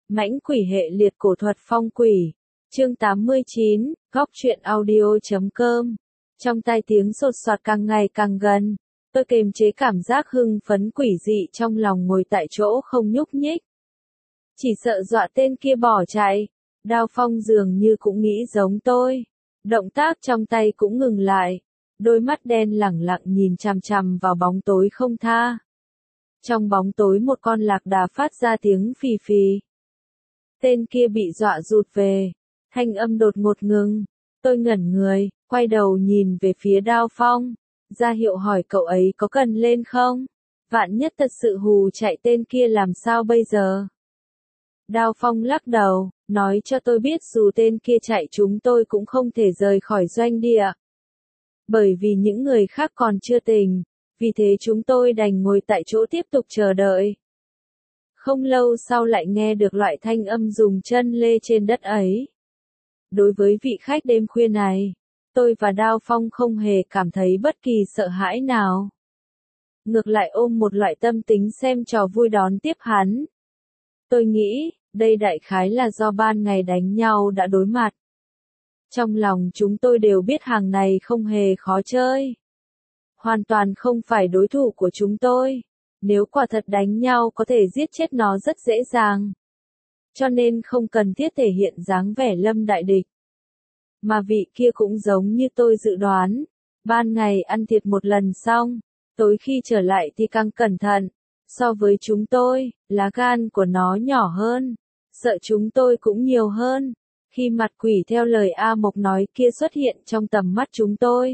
Mãnh quỷ hệ liệt cổ thuật phong quỷ. Chương 89, góc truyện audio.com. Trong tai tiếng sột soạt càng ngày càng gần, tôi kiềm chế cảm giác hưng phấn quỷ dị trong lòng, ngồi tại chỗ không nhúc nhích. Chỉ sợ dọa tên kia bỏ chạy. Đao Phong dường như cũng nghĩ giống tôi. Động tác trong tay cũng ngừng lại. Đôi mắt đen lẳng lặng nhìn chằm chằm vào bóng tối không tha. Trong bóng tối một con lạc đà phát ra tiếng phì phì. Tên kia bị dọa rụt về. Thanh âm đột ngột ngừng. Tôi ngẩn người, quay đầu nhìn về phía Đao Phong. Ra hiệu hỏi cậu ấy có cần lên không? Vạn nhất thật sự hù chạy tên kia làm sao bây giờ? Đao Phong lắc đầu, nói cho tôi biết dù tên kia chạy chúng tôi cũng không thể rời khỏi doanh địa. Bởi vì những người khác còn chưa tỉnh, vì thế chúng tôi đành ngồi tại chỗ tiếp tục chờ đợi. Không lâu sau lại nghe được loại thanh âm dùng chân lê trên đất ấy. Đối với vị khách đêm khuya này, tôi và Đao Phong không hề cảm thấy bất kỳ sợ hãi nào. Ngược lại ôm một loại tâm tính xem trò vui đón tiếp hắn. Tôi nghĩ, đây đại khái là do ban ngày đánh nhau đã đối mặt. Trong lòng chúng tôi đều biết hàng này không hề khó chơi. Hoàn toàn không phải đối thủ của chúng tôi. Nếu quả thật đánh nhau có thể giết chết nó rất dễ dàng. Cho nên không cần thiết thể hiện dáng vẻ lâm đại địch. Mà vị kia cũng giống như tôi dự đoán. Ban ngày ăn thiệt một lần xong, tối khi trở lại thì càng cẩn thận. So với chúng tôi, lá gan của nó nhỏ hơn. Sợ chúng tôi cũng nhiều hơn. Khi mặt quỷ theo lời A Mộc nói kia xuất hiện trong tầm mắt chúng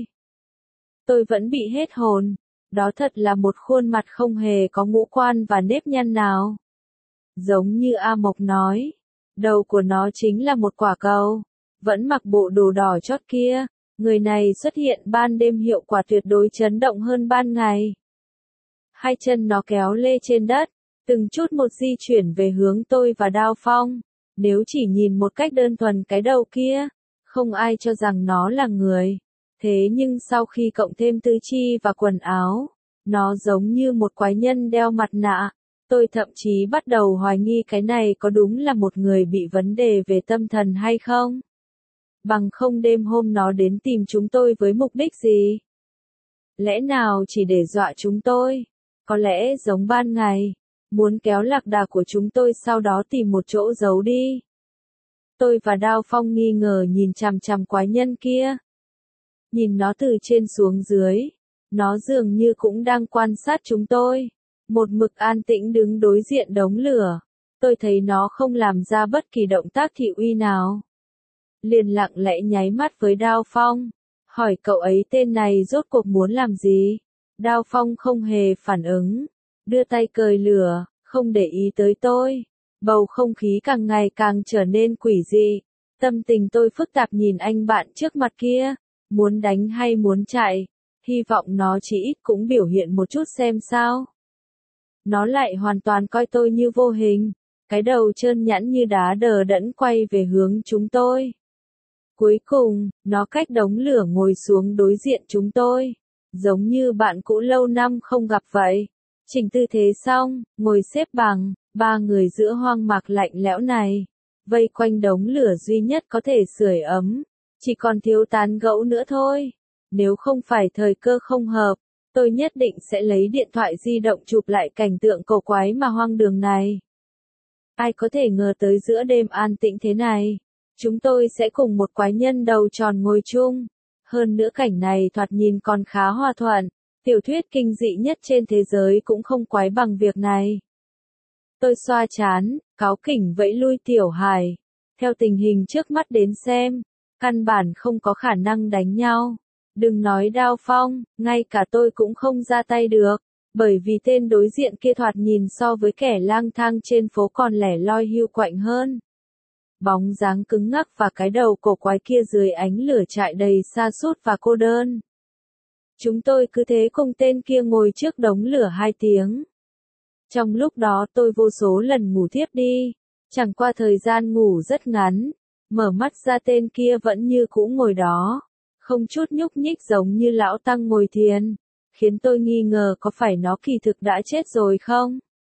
tôi vẫn bị hết hồn. Đó thật là một khuôn mặt không hề có ngũ quan và nếp nhăn nào. Giống như A Mộc nói, đầu của nó chính là một quả cầu, vẫn mặc bộ đồ đỏ chót kia. Người này xuất hiện ban đêm hiệu quả tuyệt đối chấn động hơn ban ngày. Hai chân nó kéo lê trên đất, từng chút một di chuyển về hướng tôi và Đao Phong. Nếu chỉ nhìn một cách đơn thuần cái đầu kia, không ai cho rằng nó là người. Thế nhưng sau khi cộng thêm tứ chi và quần áo, nó giống như một quái nhân đeo mặt nạ. Tôi thậm chí bắt đầu hoài nghi cái này có đúng là một người bị vấn đề về tâm thần hay không. Bằng không đêm hôm nó đến tìm chúng tôi với mục đích gì? Lẽ nào chỉ để dọa chúng tôi? Có lẽ giống ban ngày, muốn kéo lạc đà của chúng tôi sau đó tìm một chỗ giấu đi. Tôi và Đao Phong nghi ngờ nhìn chằm chằm quái nhân kia. Nhìn nó từ trên xuống dưới, nó dường như cũng đang quan sát chúng tôi. Một mực an tĩnh đứng đối diện đống lửa. Tôi thấy nó không làm ra bất kỳ động tác thị uy nào. Liền lặng lẽ nháy mắt với Đao Phong, hỏi cậu ấy tên này rốt cuộc muốn làm gì. Đao Phong không hề phản ứng, đưa tay cởi lửa, không để ý tới tôi. Bầu không khí càng ngày càng trở nên quỷ dị. Tâm tình tôi phức tạp nhìn anh bạn trước mặt kia, muốn đánh hay muốn chạy, hy vọng nó chỉ ít cũng biểu hiện một chút xem sao. Nó lại hoàn toàn coi tôi như vô hình, cái đầu trơn nhẵn như đá đờ đẫn quay về hướng chúng tôi. Cuối cùng, nó cách đống lửa ngồi xuống đối diện chúng tôi, giống như bạn cũ lâu năm không gặp vậy. Chỉnh tư thế xong, ngồi xếp bằng, ba người giữa hoang mạc lạnh lẽo này, vây quanh đống lửa duy nhất có thể sưởi ấm, chỉ còn thiếu tán gẫu nữa thôi. Nếu không phải thời cơ không hợp, tôi nhất định sẽ lấy điện thoại di động chụp lại cảnh tượng cổ quái mà hoang đường này. Ai có thể ngờ tới giữa đêm an tĩnh thế này, chúng tôi sẽ cùng một quái nhân đầu tròn ngồi chung. Hơn nữa cảnh này thoạt nhìn còn khá hòa thuận, tiểu thuyết kinh dị nhất trên thế giới cũng không quái bằng việc này. Tôi xoa trán, cáu kỉnh vẫy lui Tiểu Hải. Theo tình hình trước mắt đến xem, căn bản không có khả năng đánh nhau. Đừng nói Đao Phong, ngay cả tôi cũng không ra tay được, bởi vì tên đối diện kia thoạt nhìn so với kẻ lang thang trên phố còn lẻ loi hiu quạnh hơn. Bóng dáng cứng ngắc và cái đầu cổ quái kia dưới ánh lửa trại đầy sa sút và cô đơn. Chúng tôi cứ thế cùng tên kia ngồi trước đống lửa 2 tiếng. Trong lúc đó tôi vô số lần ngủ thiếp đi, chẳng qua thời gian ngủ rất ngắn, mở mắt ra tên kia vẫn như cũ ngồi đó, không chút nhúc nhích giống như lão tăng ngồi thiền, khiến tôi nghi ngờ có phải nó kỳ thực đã chết rồi không?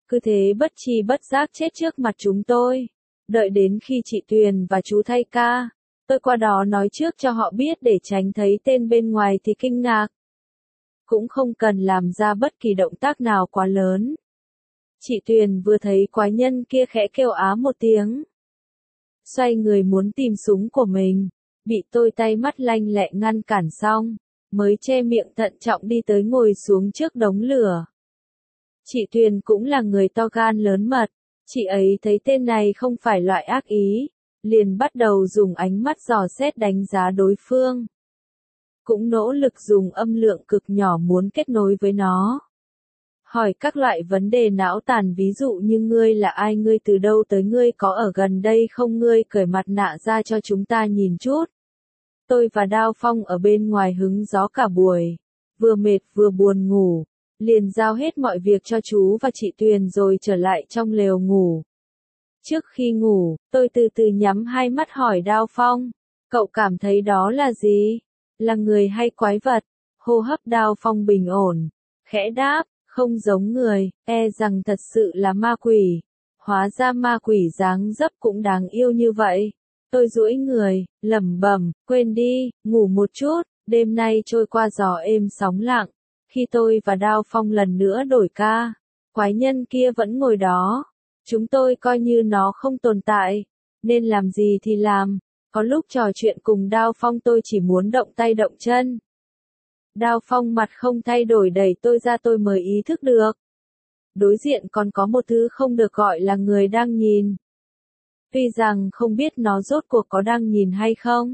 cứ thế bất tri bất giác chết trước mặt chúng tôi. Đợi đến khi chị Tuyền và chú thay ca, tôi qua đó nói trước cho họ biết để tránh thấy tên bên ngoài thì kinh ngạc. Cũng không cần làm ra bất kỳ động tác nào quá lớn. Chị Tuyền vừa thấy quái nhân kia khẽ kêu á một tiếng. Xoay người muốn tìm súng của mình, bị tôi tay mắt lanh lẹ ngăn cản xong, mới che miệng thận trọng đi tới ngồi xuống trước đống lửa. Chị Tuyền cũng là người to gan lớn mật, chị ấy thấy tên này không phải loại ác ý, liền bắt đầu dùng ánh mắt dò xét đánh giá đối phương. Cũng nỗ lực dùng âm lượng cực nhỏ muốn kết nối với nó. Hỏi các loại vấn đề não tàn, ví dụ như ngươi là ai, ngươi từ đâu tới, ngươi có ở gần đây không, ngươi cởi mặt nạ ra cho chúng ta nhìn chút. Tôi và Đao Phong ở bên ngoài hứng gió cả buổi, vừa mệt vừa buồn ngủ, liền giao hết mọi việc cho chú và chị Tuyền rồi trở lại trong lều ngủ. Trước khi ngủ, tôi từ từ nhắm hai mắt hỏi Đao Phong, cậu cảm thấy đó là gì? Là người hay quái vật? Hô hấp Đao Phong bình ổn, khẽ đáp, không giống người, e rằng thật sự là ma quỷ. Hóa ra ma quỷ dáng dấp cũng đáng yêu như vậy. Tôi duỗi người, lẩm bẩm, quên đi, ngủ một chút, đêm nay trôi qua gió êm sóng lặng. Khi tôi và Đao Phong lần nữa đổi ca, quái nhân kia vẫn ngồi đó. Chúng tôi coi như nó không tồn tại, nên làm gì thì làm. Có lúc trò chuyện cùng Đao Phong tôi chỉ muốn động tay động chân. Đao Phong mặt không thay đổi đẩy tôi ra, tôi mới ý thức được. Đối diện còn có một thứ không được gọi là người đang nhìn. Tuy rằng không biết nó rốt cuộc có đang nhìn hay không.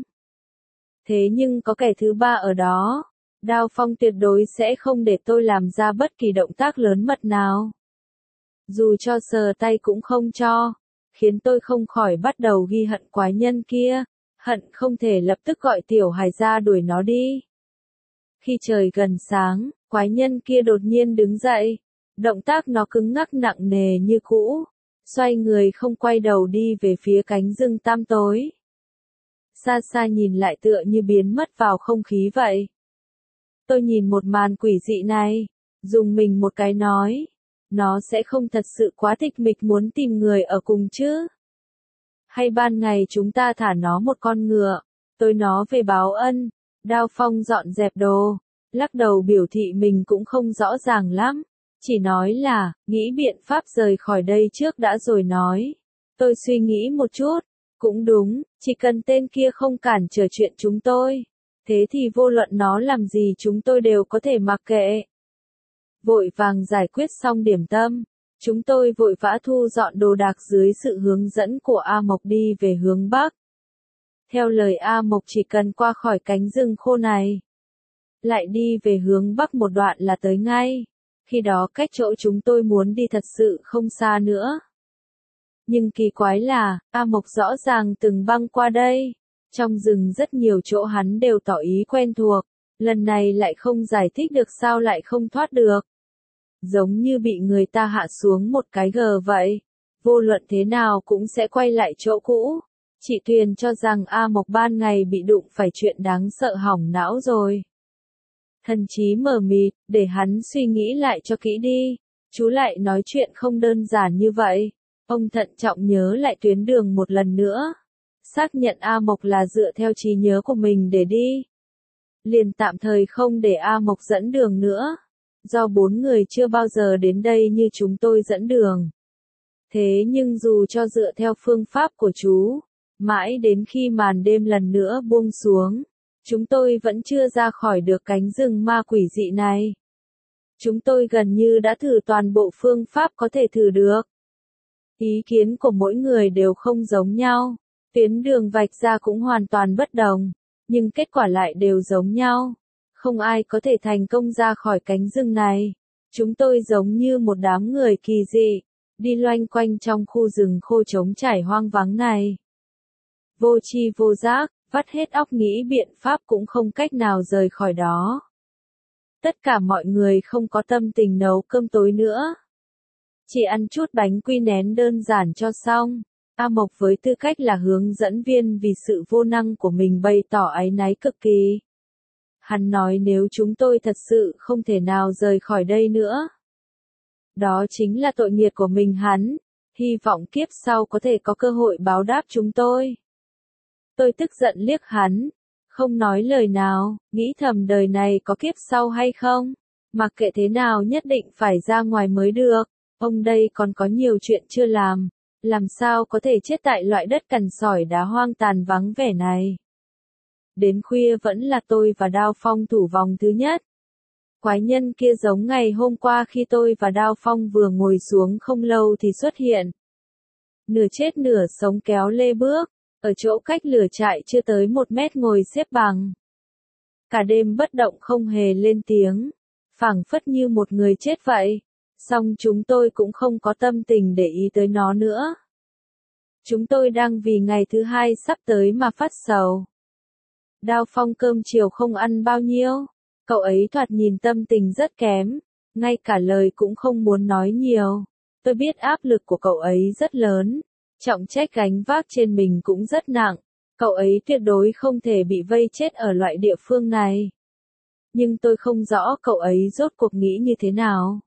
Thế nhưng có kẻ thứ ba ở đó. Đao Phong tuyệt đối sẽ không để tôi làm ra bất kỳ động tác lớn mật nào. Dù cho sờ tay cũng không cho. Khiến tôi không khỏi bắt đầu ghi hận quái nhân kia. Hận không thể lập tức gọi Tiểu Hải ra đuổi nó đi. Khi trời gần sáng, quái nhân kia đột nhiên đứng dậy. Động tác nó cứng ngắc nặng nề như cũ. Xoay người không quay đầu đi về phía cánh rừng tăm tối. Xa xa nhìn lại tựa như biến mất vào không khí vậy. Tôi nhìn một màn quỷ dị này, dùng mình một cái nói. Nó sẽ không thật sự quá tịch mịch muốn tìm người ở cùng chứ? Hay ban ngày chúng ta thả nó một con ngựa, tôi nó về báo ân. Đao Phong dọn dẹp đồ, lắc đầu biểu thị mình cũng không rõ ràng lắm. Chỉ nói là, nghĩ biện pháp rời khỏi đây trước đã rồi nói. Tôi suy nghĩ một chút, cũng đúng, chỉ cần tên kia không cản trở chuyện chúng tôi. Thế thì vô luận nó làm gì chúng tôi đều có thể mặc kệ. Vội vàng giải quyết xong điểm tâm, chúng tôi vội vã thu dọn đồ đạc dưới sự hướng dẫn của A Mộc đi về hướng Bắc. Theo lời A Mộc chỉ cần qua khỏi cánh rừng khô này, lại đi về hướng Bắc một đoạn là tới ngay. Khi đó cách chỗ chúng tôi muốn đi thật sự không xa nữa. Nhưng kỳ quái là, A Mộc rõ ràng từng băng qua đây. Trong rừng rất nhiều chỗ hắn đều tỏ ý quen thuộc. Lần này lại không giải thích được sao lại không thoát được. Giống như bị người ta hạ xuống một cái gờ vậy. Vô luận thế nào cũng sẽ quay lại chỗ cũ. Chị Tuyền cho rằng A Mộc ban ngày bị đụng phải chuyện đáng sợ hỏng não rồi. Thần trí mờ mịt, để hắn suy nghĩ lại cho kỹ đi. Chú lại nói chuyện không đơn giản như vậy. Ông thận trọng nhớ lại tuyến đường một lần nữa. Xác nhận A Mộc là dựa theo trí nhớ của mình để đi. Liền tạm thời không để A Mộc dẫn đường nữa. Do 4 người chưa bao giờ đến đây như chúng tôi dẫn đường. Thế nhưng dù cho dựa theo phương pháp của chú, mãi đến khi màn đêm lần nữa buông xuống, chúng tôi vẫn chưa ra khỏi được cánh rừng ma quỷ dị này. Chúng tôi gần như đã thử toàn bộ phương pháp có thể thử được. Ý kiến của mỗi người đều không giống nhau, tuyến đường vạch ra cũng hoàn toàn bất đồng, nhưng kết quả lại đều giống nhau. Không ai có thể thành công ra khỏi cánh rừng này. Chúng tôi giống như một đám người kỳ dị, đi loanh quanh trong khu rừng khô trống trải hoang vắng này. Vô tri vô giác, vắt hết óc nghĩ biện pháp cũng không cách nào rời khỏi đó. Tất cả mọi người không có tâm tình nấu cơm tối nữa. Chỉ ăn chút bánh quy nén đơn giản cho xong. A Mộc với tư cách là hướng dẫn viên vì sự vô năng của mình bày tỏ áy náy cực kỳ. Hắn nói nếu chúng tôi thật sự không thể nào rời khỏi đây nữa, Đó chính là tội nghiệt của mình hắn, hy vọng kiếp sau có thể có cơ hội báo đáp chúng tôi. Tôi tức giận liếc hắn, không nói lời nào, nghĩ thầm đời này có kiếp sau hay không, mặc kệ thế nào nhất định phải ra ngoài mới được, ông đây còn có nhiều chuyện chưa làm sao có thể chết tại loại đất cằn sỏi đá hoang tàn vắng vẻ này. Đến khuya vẫn là tôi và Đao Phong thủ vòng thứ nhất. Quái nhân kia giống ngày hôm qua khi tôi và Đao Phong vừa ngồi xuống không lâu thì xuất hiện. Nửa chết nửa sống kéo lê bước, ở chỗ cách lửa trại chưa tới 1 mét ngồi xếp bằng. Cả đêm bất động không hề lên tiếng, phảng phất như một người chết vậy. Song chúng tôi cũng không có tâm tình để ý tới nó nữa. Chúng tôi đang vì ngày thứ hai sắp tới mà phát sầu. Đao Phong cơm chiều không ăn bao nhiêu, cậu ấy thoạt nhìn tâm tình rất kém, ngay cả lời cũng không muốn nói nhiều. Tôi biết áp lực của cậu ấy rất lớn, trọng trách gánh vác trên mình cũng rất nặng, cậu ấy tuyệt đối không thể bị vây chết ở loại địa phương này. Nhưng tôi không rõ cậu ấy rốt cuộc nghĩ như thế nào.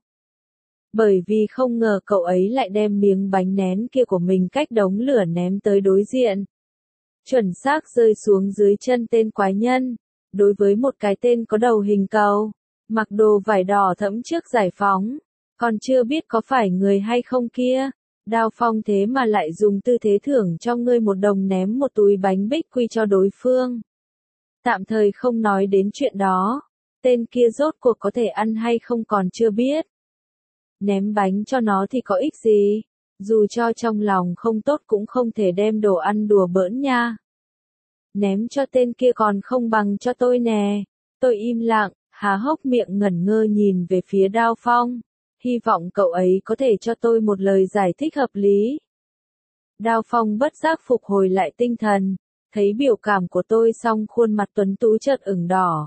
Bởi vì không ngờ cậu ấy lại đem miếng bánh nén kia của mình cách đống lửa ném tới đối diện. Chuẩn xác rơi xuống dưới chân tên quái nhân. Đối với một cái tên có đầu hình cầu, mặc đồ vải đỏ thẫm trước giải phóng, còn chưa biết có phải người hay không kia, Đao Phong thế mà lại dùng tư thế thưởng cho ngươi 1 đồng ném một túi bánh bích quy cho đối phương. Tạm thời không nói đến chuyện đó, tên kia rốt cuộc có thể ăn hay không còn chưa biết. Ném bánh cho nó thì có ích gì, dù cho trong lòng không tốt cũng không thể đem đồ ăn đùa bỡn nha. Ném cho tên kia còn không bằng cho tôi nè. Tôi im lặng, há hốc miệng ngẩn ngơ nhìn về phía Đao Phong, hy vọng cậu ấy có thể cho tôi một lời giải thích hợp lý. Đao Phong bất giác phục hồi lại tinh thần, thấy biểu cảm của tôi xong khuôn mặt tuấn tú chợt ửng đỏ.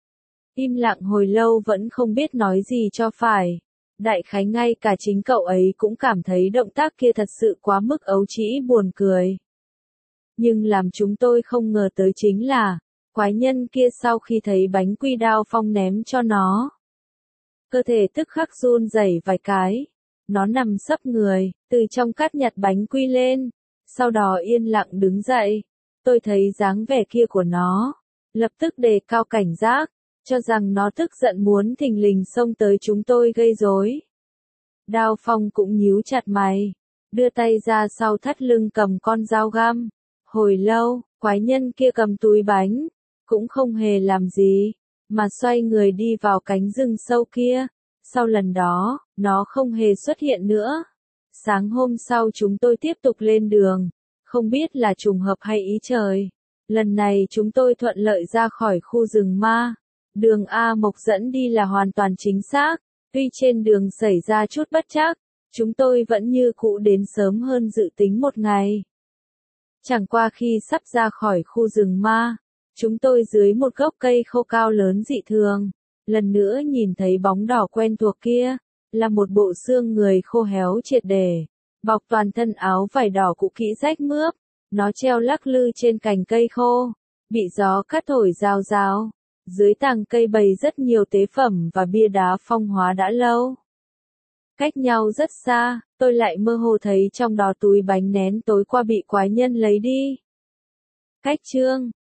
Im lặng hồi lâu vẫn không biết nói gì cho phải. Đại khái ngay cả chính cậu ấy cũng cảm thấy động tác kia thật sự quá mức ấu trĩ buồn cười. Nhưng làm chúng tôi không ngờ tới chính là, quái nhân kia sau khi thấy bánh quy Đao Phong ném cho nó, cơ thể tức khắc run rẩy vài cái. Nó nằm sấp người, từ trong cát nhặt bánh quy lên, sau đó yên lặng đứng dậy. Tôi thấy dáng vẻ kia của nó, lập tức đề cao cảnh giác, cho rằng nó tức giận muốn thình lình xông tới chúng tôi gây rối. Đao Phong cũng nhíu chặt mày, đưa tay ra sau thắt lưng cầm con dao găm. Hồi lâu, quái nhân kia cầm túi bánh, cũng không hề làm gì, mà xoay người đi vào cánh rừng sâu kia. Sau lần đó, nó không hề xuất hiện nữa. Sáng hôm sau chúng tôi tiếp tục lên đường, không biết là trùng hợp hay ý trời. Lần này chúng tôi thuận lợi ra khỏi khu rừng ma. Đường A Mộc dẫn đi là hoàn toàn chính xác, tuy trên đường xảy ra chút bất trắc, chúng tôi vẫn như cũ đến sớm hơn dự tính 1 ngày. Chẳng qua khi sắp ra khỏi khu rừng ma, chúng tôi dưới một gốc cây khô cao lớn dị thường, lần nữa nhìn thấy bóng đỏ quen thuộc kia, là một bộ xương người khô héo triệt để, bọc toàn thân áo vải đỏ cũ kỹ rách mướp, nó treo lắc lư trên cành cây khô, bị gió cắt thổi rào rào. Dưới tàng cây bày rất nhiều tế phẩm và bia đá phong hóa đã lâu. Cách nhau rất xa, tôi lại mơ hồ thấy trong đó túi bánh nén tối qua bị quái nhân lấy đi. Cách chương